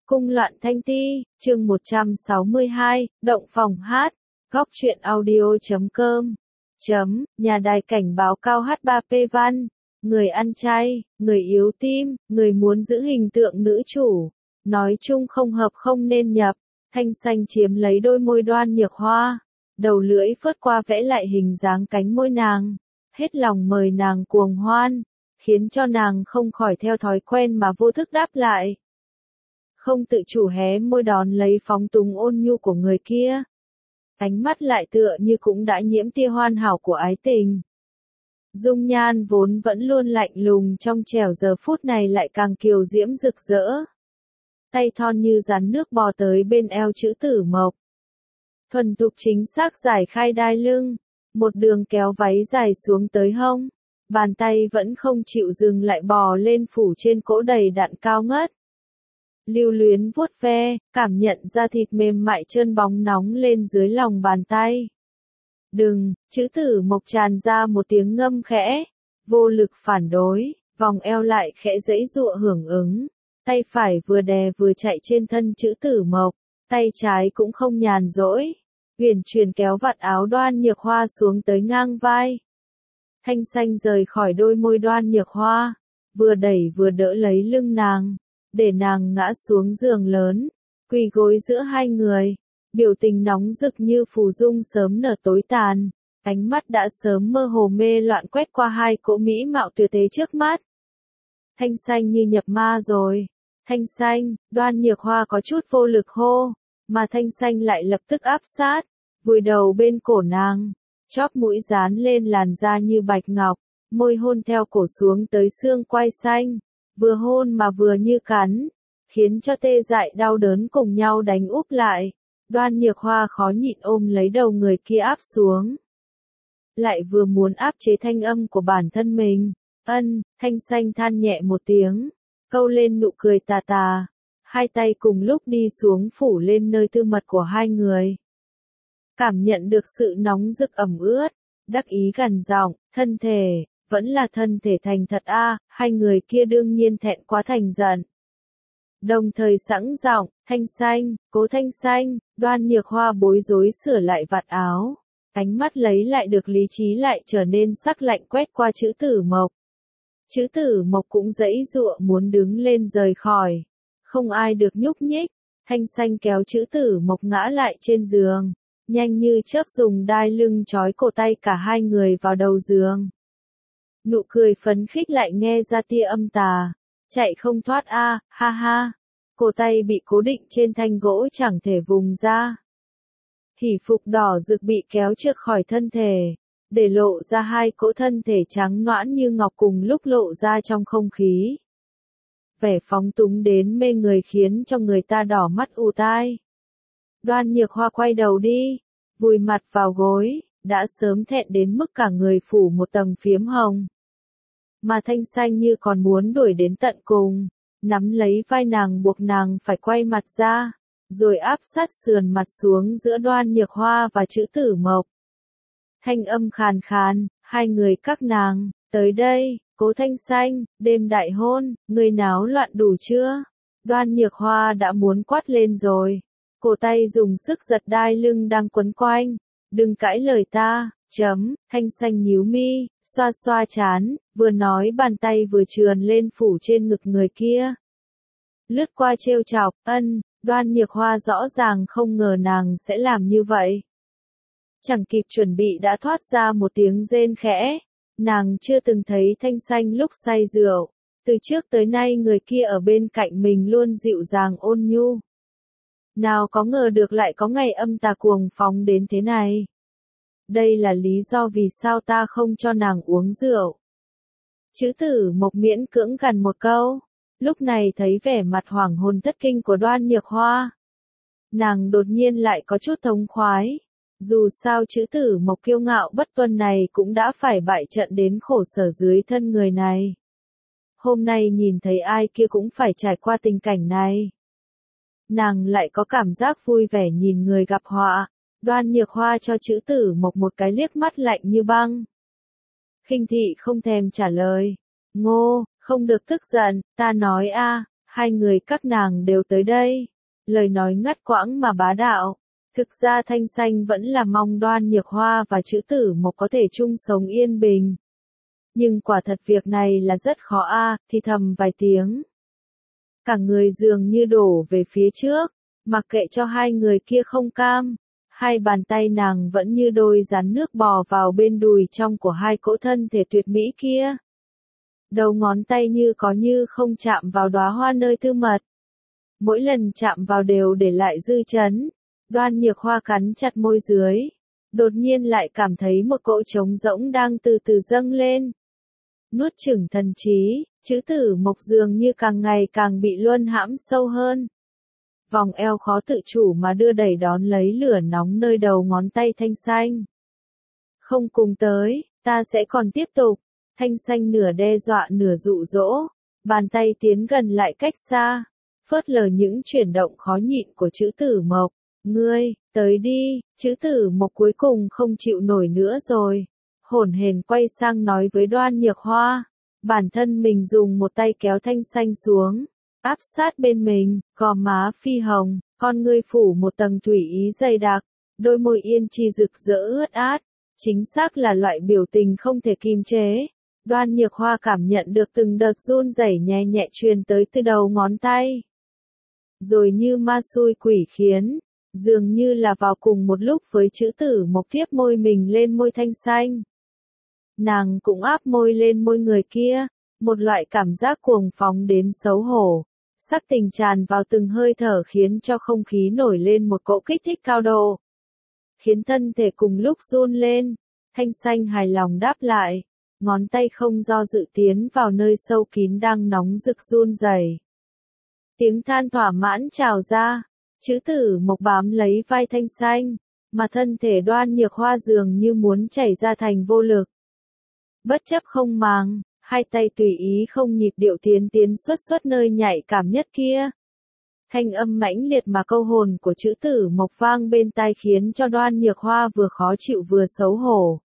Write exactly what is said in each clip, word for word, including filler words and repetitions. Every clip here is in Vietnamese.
Cung loạn thanh ti, chương một trăm sáu mươi hai, động phòng hát, góc truyện audio chấm com, chấm, nhà đài cảnh báo cao hát ba P Văn, người ăn chay, người yếu tim, người muốn giữ hình tượng nữ chủ, nói chung không hợp không nên nhập, Thanh Xanh chiếm lấy đôi môi Đoan Nhược Hoa, đầu lưỡi phớt qua vẽ lại hình dáng cánh môi nàng, hết lòng mời nàng cuồng hoan, khiến cho nàng không khỏi theo thói quen mà vô thức đáp lại. Không tự chủ hé môi đón lấy phóng túng ôn nhu của người kia. Ánh mắt lại tựa như cũng đã nhiễm tia hoàn hảo của ái tình. Dung nhan vốn vẫn luôn lạnh lùng trong trẻo giờ phút này lại càng kiều diễm rực rỡ. Tay thon như rắn nước bò tới bên eo chữ tử mộc. Thuần thục chính xác giải khai đai lưng, một đường kéo váy dài xuống tới hông. Bàn tay vẫn không chịu dừng lại bò lên phủ trên cỗ đầy đặn cao ngất. Lưu luyến vuốt ve, cảm nhận da thịt mềm mại trơn bóng nóng lên dưới lòng bàn tay. Đừng, chữ tử mộc tràn ra một tiếng ngâm khẽ, vô lực phản đối, vòng eo lại khẽ giãy giụa hưởng ứng. Tay phải vừa đè vừa chạy trên thân chữ tử mộc, tay trái cũng không nhàn rỗi. Huyền truyền kéo vạt áo Đoan Nhược Hoa xuống tới ngang vai. Thanh Xanh rời khỏi đôi môi Đoan Nhược Hoa, vừa đẩy vừa đỡ lấy lưng nàng, để nàng ngã xuống giường lớn, quỳ gối giữa hai người, biểu tình nóng rực như phù dung sớm nở tối tàn, ánh mắt đã sớm mơ hồ mê loạn quét qua hai cỗ mỹ mạo tuyệt thế trước mắt. Thanh Xanh như nhập ma rồi, Thanh Xanh, Đoan Nhược Hoa có chút vô lực hô, mà Thanh Xanh lại lập tức áp sát, vùi đầu bên cổ nàng, chóp mũi dán lên làn da như bạch ngọc, môi hôn theo cổ xuống tới xương quai xanh. Vừa hôn mà vừa như cắn, khiến cho tê dại đau đớn cùng nhau đánh úp lại. Đoan Nhược Hoa khó nhịn ôm lấy đầu người kia áp xuống. Lại vừa muốn áp chế thanh âm của bản thân mình. Ân, Thanh Xanh than nhẹ một tiếng, câu lên nụ cười tà tà. Hai tay cùng lúc đi xuống phủ lên nơi tư mật của hai người. Cảm nhận được sự nóng rực ẩm ướt, đắc ý gằn giọng, thân thể. Vẫn là thân thể thành thật a, à, hai người kia đương nhiên thẹn quá thành giận. Đồng thời sẵn giọng, Thanh Xanh, cố Thanh Xanh, Đoan Nhược Hoa bối rối sửa lại vạt áo. Ánh mắt lấy lại được lý trí lại trở nên sắc lạnh quét qua chữ tử mộc. Chữ tử mộc cũng giãy giụa muốn đứng lên rời khỏi. Không ai được nhúc nhích, Thanh Xanh kéo chữ tử mộc ngã lại trên giường. Nhanh như chớp dùng đai lưng trói cổ tay cả hai người vào đầu giường. Nụ cười phấn khích lại nghe ra tia âm tà. Chạy không thoát a, à, ha ha. Cổ tay bị cố định trên thanh gỗ chẳng thể vùng ra. Hỉ phục đỏ rực bị kéo trượt khỏi thân thể, để lộ ra hai cỗ thân thể trắng nõn như ngọc cùng lúc lộ ra trong không khí. Vẻ phóng túng đến mê người khiến cho người ta đỏ mắt ù tai. Đoan Nhược Hoa quay đầu đi, vùi mặt vào gối, đã sớm thẹn đến mức cả người phủ một tầng phiếm hồng. Mà Thanh Xanh như còn muốn đuổi đến tận cùng, nắm lấy vai nàng buộc nàng phải quay mặt ra, rồi áp sát sườn mặt xuống giữa Đoan Nhược Hoa và chữ tử mộc. Thanh âm khàn khàn, hai người các nàng, tới đây, cố Thanh Xanh, đêm đại hôn, người náo loạn đủ chưa? Đoan Nhược Hoa đã muốn quát lên rồi, cổ tay dùng sức giật đai lưng đang quấn quanh, đừng cãi lời ta. Chấm, Thanh Xanh nhíu mi, xoa xoa chán, vừa nói bàn tay vừa trườn lên phủ trên ngực người kia. Lướt qua trêu chọc, ân, Đoan Nhược Hoa rõ ràng không ngờ nàng sẽ làm như vậy. Chẳng kịp chuẩn bị đã thoát ra một tiếng rên khẽ, nàng chưa từng thấy Thanh Xanh lúc say rượu, từ trước tới nay người kia ở bên cạnh mình luôn dịu dàng ôn nhu. Nào có ngờ được lại có ngày âm tà cuồng phóng đến thế này. Đây là lý do vì sao ta không cho nàng uống rượu. Chữ tử mộc miễn cưỡng gằn một câu, lúc này thấy vẻ mặt hoảng hồn thất kinh của Đoan Nhược Hoa. Nàng đột nhiên lại có chút thống khoái, dù sao chữ tử mộc kiêu ngạo bất tuân này cũng đã phải bại trận đến khổ sở dưới thân người này. Hôm nay nhìn thấy ai kia cũng phải trải qua tình cảnh này. Nàng lại có cảm giác vui vẻ nhìn người gặp họa. Đoan Nhược Hoa cho chữ tử mộc một cái liếc mắt lạnh như băng. Khinh thị không thèm trả lời. Ngô, không được tức giận, ta nói a, Hai người các nàng đều tới đây. Lời nói ngắt quãng mà bá đạo. Thực ra Thanh Xanh vẫn là mong Đoan Nhược Hoa và Trữ Tử Mộc có thể chung sống yên bình. Nhưng quả thật việc này là rất khó a, à, thì thầm vài tiếng. Cả người dường như đổ về phía trước, mặc kệ cho hai người kia không cam. Hai bàn tay nàng vẫn như đôi rắn nước bò vào bên đùi trong của hai cỗ thân thể tuyệt mỹ kia. Đầu ngón tay như có như không chạm vào đóa hoa nơi tư mật. Mỗi lần chạm vào đều để lại dư chấn. Đoan Nhược Hoa cắn chặt môi dưới. Đột nhiên lại cảm thấy một cỗ trống rỗng đang từ từ dâng lên. Nuốt chửng thần trí, Trữ Tử Mộc dường như càng ngày càng bị luân hãm sâu hơn. Vòng eo khó tự chủ mà đưa đẩy đón lấy lửa nóng nơi đầu ngón tay Thanh Xanh. Không cùng tới, ta sẽ còn tiếp tục. Thanh Xanh nửa đe dọa nửa dụ dỗ. Bàn tay tiến gần lại cách xa. Phớt lờ những chuyển động khó nhịn của Trữ Tử Mộc. Ngươi, tới đi. Trữ Tử Mộc cuối cùng không chịu nổi nữa rồi. Hổn hển quay sang nói với Đoan Nhược Hoa. Bản thân mình dùng một tay kéo Thanh Xanh xuống. Áp sát bên mình, gò má phi hồng, con ngươi phủ một tầng thủy ý dày đặc, đôi môi yên chi rực rỡ ướt át, chính xác là loại biểu tình không thể kìm chế. Đoan Nhược Hoa cảm nhận được từng đợt run rẩy nhẹ nhẹ truyền tới từ đầu ngón tay. Rồi như ma xui quỷ khiến, dường như là vào cùng một lúc với Trữ Tử Mộc tiếp môi mình lên môi Thanh Xanh. Nàng cũng áp môi lên môi người kia, một loại cảm giác cuồng phóng đến xấu hổ. Sắc tình tràn vào từng hơi thở khiến cho không khí nổi lên một cỗ kích thích cao độ. Khiến thân thể cùng lúc run lên. Thanh Xanh hài lòng đáp lại. Ngón tay không do dự tiến vào nơi sâu kín đang nóng rực run rẩy. Tiếng than thỏa mãn trào ra. Trữ Tử Mộc bám lấy vai Thanh Xanh. Mà thân thể Đoan Nhược Hoa dường như muốn chảy ra thành vô lực. Bất chấp không màng. Hai tay tùy ý không nhịp điệu tiến tiến xuất xuất nơi nhạy cảm nhất kia. Thanh âm mãnh liệt mà câu hồn của Trữ Tử Mộc vang bên tai khiến cho Đoan Nhược Hoa vừa khó chịu vừa xấu hổ.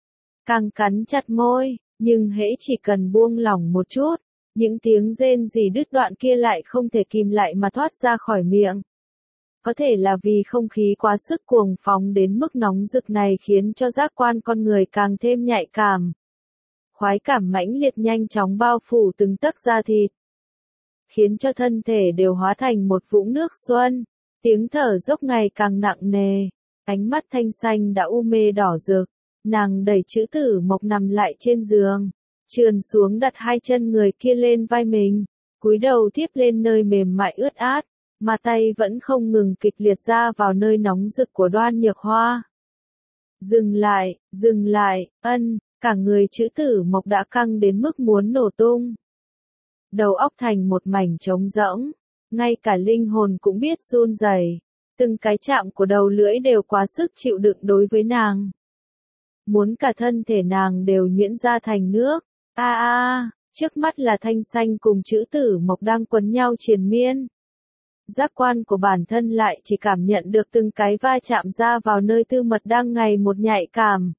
Càng cắn chặt môi, nhưng hễ chỉ cần buông lỏng một chút, những tiếng rên rỉ đứt đoạn kia lại không thể kìm lại mà thoát ra khỏi miệng. Có thể là vì không khí quá sức cuồng phóng đến mức nóng rực này khiến cho giác quan con người càng thêm nhạy cảm. Khoái cảm mãnh liệt nhanh chóng bao phủ từng tấc da thịt, khiến cho thân thể đều hóa thành một vũng nước xuân. Tiếng thở dốc ngày càng nặng nề, ánh mắt Thanh Xanh đã u mê đỏ rực. Nàng đẩy Trữ Tử Mộc nằm lại trên giường, trườn xuống đặt hai chân người kia lên vai mình, cúi đầu tiếp lên nơi mềm mại ướt át, mà tay vẫn không ngừng kịch liệt ra vào nơi nóng rực của Đoan Nhược Hoa. Dừng lại, dừng lại, ân. Cả người Trữ Tử Mộc đã căng đến mức muốn nổ tung. Đầu óc thành một mảnh trống rỗng, ngay cả linh hồn cũng biết run rẩy. Từng cái chạm của đầu lưỡi đều quá sức chịu đựng đối với nàng. Muốn cả thân thể nàng đều nhuyễn ra thành nước. A a, trước mắt là Thanh Xanh cùng Trữ Tử Mộc đang quấn nhau triền miên. Giác quan của bản thân lại chỉ cảm nhận được từng cái va chạm ra vào nơi tư mật đang ngày một nhạy cảm.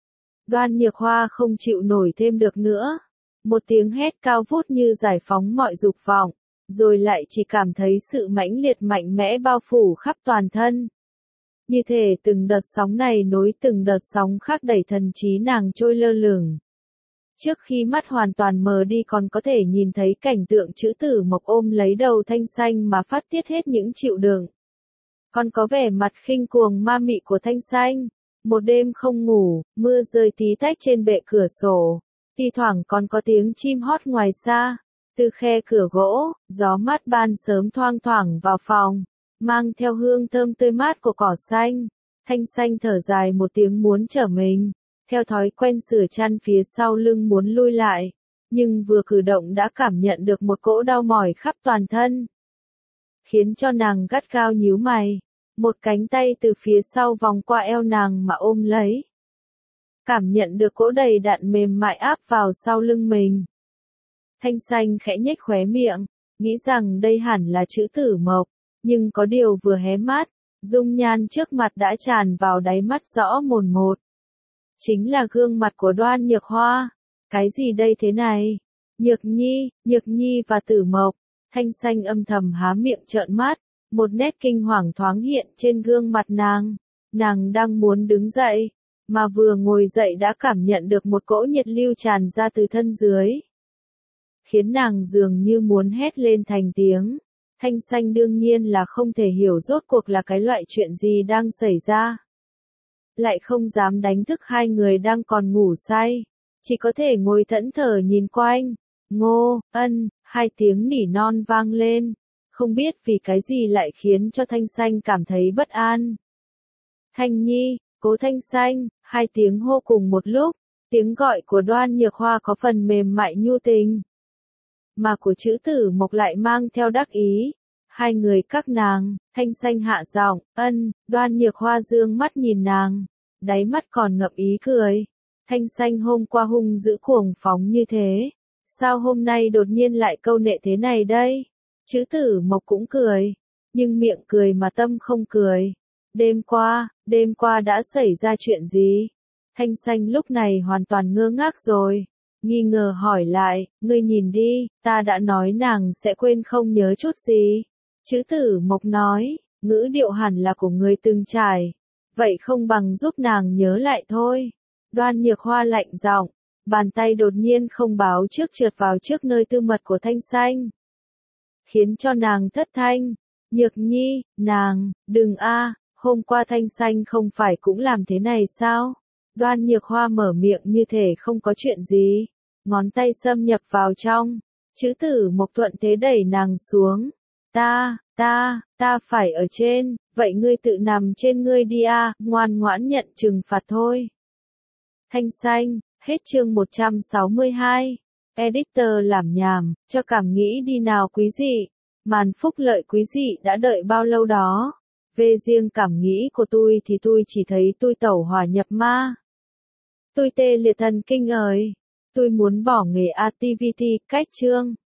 Đoan Nhược Hoa không chịu nổi thêm được nữa. Một tiếng hét cao vút như giải phóng mọi dục vọng, rồi lại chỉ cảm thấy sự mãnh liệt mạnh mẽ bao phủ khắp toàn thân. Như thể từng đợt sóng này nối từng đợt sóng khác đẩy thần trí nàng trôi lơ lửng. Trước khi mắt hoàn toàn mờ đi còn có thể nhìn thấy cảnh tượng Trữ Tử Mộc ôm lấy đầu Thanh Xanh mà phát tiết hết những chịu đựng. Còn có vẻ mặt khinh cuồng ma mị của Thanh Xanh. Một đêm không ngủ, mưa rơi tí tách trên bệ cửa sổ. Thi thoảng còn có tiếng chim hót ngoài xa. Từ khe cửa gỗ, gió mát ban sớm thoang thoảng vào phòng, mang theo hương thơm tươi mát của cỏ xanh. Thanh Xanh thở dài một tiếng muốn trở mình. Theo thói quen sửa chăn phía sau lưng muốn lui lại. Nhưng vừa cử động đã cảm nhận được một cỗ đau mỏi khắp toàn thân. Khiến cho nàng gắt gao nhíu mày. Một cánh tay từ phía sau vòng qua eo nàng mà ôm lấy. Cảm nhận được cỗ đầy đặn mềm mại áp vào sau lưng mình. Thanh Xanh khẽ nhếch khóe miệng, nghĩ rằng đây hẳn là Trữ Tử Mộc, nhưng có điều vừa hé mắt, dung nhan trước mặt đã tràn vào đáy mắt rõ mồn một. Chính là gương mặt của Đoan Nhược Hoa. Cái gì đây thế này? Nhược Nhi, Nhược Nhi và Tử Mộc. Thanh Xanh âm thầm há miệng trợn mắt, một nét kinh hoàng thoáng hiện trên gương mặt nàng. Nàng đang muốn đứng dậy, mà vừa ngồi dậy đã cảm nhận được một cỗ nhiệt lưu tràn ra từ thân dưới, khiến nàng dường như muốn hét lên thành tiếng. Thanh Xanh đương nhiên là không thể hiểu rốt cuộc là cái loại chuyện gì đang xảy ra. Lại không dám đánh thức hai người đang còn ngủ say, chỉ có thể ngồi thẫn thờ nhìn quanh. Ngô, Ân, hai tiếng nỉ non vang lên, không biết vì cái gì lại khiến cho Thanh Xanh cảm thấy bất an. Thanh Nhi, Cố Thanh Xanh, hai tiếng hô cùng một lúc, tiếng gọi của Đoan Nhược Hoa có phần mềm mại nhu tình, mà của Trữ Tử Mộc lại mang theo đắc ý. Hai người các nàng. Thanh Xanh hạ giọng, Ân. Đoan Nhược Hoa dương mắt nhìn nàng, đáy mắt còn ngập ý cười. Thanh Xanh hôm qua hung dữ cuồng phóng như thế, sao hôm nay đột nhiên lại câu nệ thế này đây? Trữ Tử Mộc cũng cười, nhưng miệng cười mà tâm không cười. Đêm qua, đêm qua đã xảy ra chuyện gì? Thanh Xanh lúc này hoàn toàn ngơ ngác rồi, nghi ngờ hỏi lại, ngươi nhìn đi, ta đã nói nàng sẽ quên không nhớ chút gì. Trữ Tử Mộc nói, ngữ điệu hẳn là của người từng trải, vậy không bằng giúp nàng nhớ lại thôi. Đoan Nhược Hoa lạnh giọng, bàn tay đột nhiên không báo trước trượt vào trước nơi tư mật của Thanh Xanh, khiến cho nàng thất thanh. Nhược Nhi, nàng, đừng a, hôm qua Thanh Xanh không phải cũng làm thế này sao? Đoan Nhược Hoa mở miệng như thể không có chuyện gì, ngón tay xâm nhập vào trong. Trữ Tử Mộc thuận thế đẩy nàng xuống. Ta, ta, ta phải ở trên, vậy ngươi tự nằm trên ngươi đi a, ngoan ngoãn nhận trừng phạt thôi. Thanh Xanh, hết chương một trăm sáu mươi hai. Editor làm nhảm, cho cảm nghĩ đi nào quý dị. Màn phúc lợi quý dị đã đợi bao lâu đó. Về riêng cảm nghĩ của tôi thì tôi chỉ thấy tôi tẩu hỏa nhập ma. Tôi tê liệt thần kinh ơi. Tôi muốn bỏ nghề activity cách chương.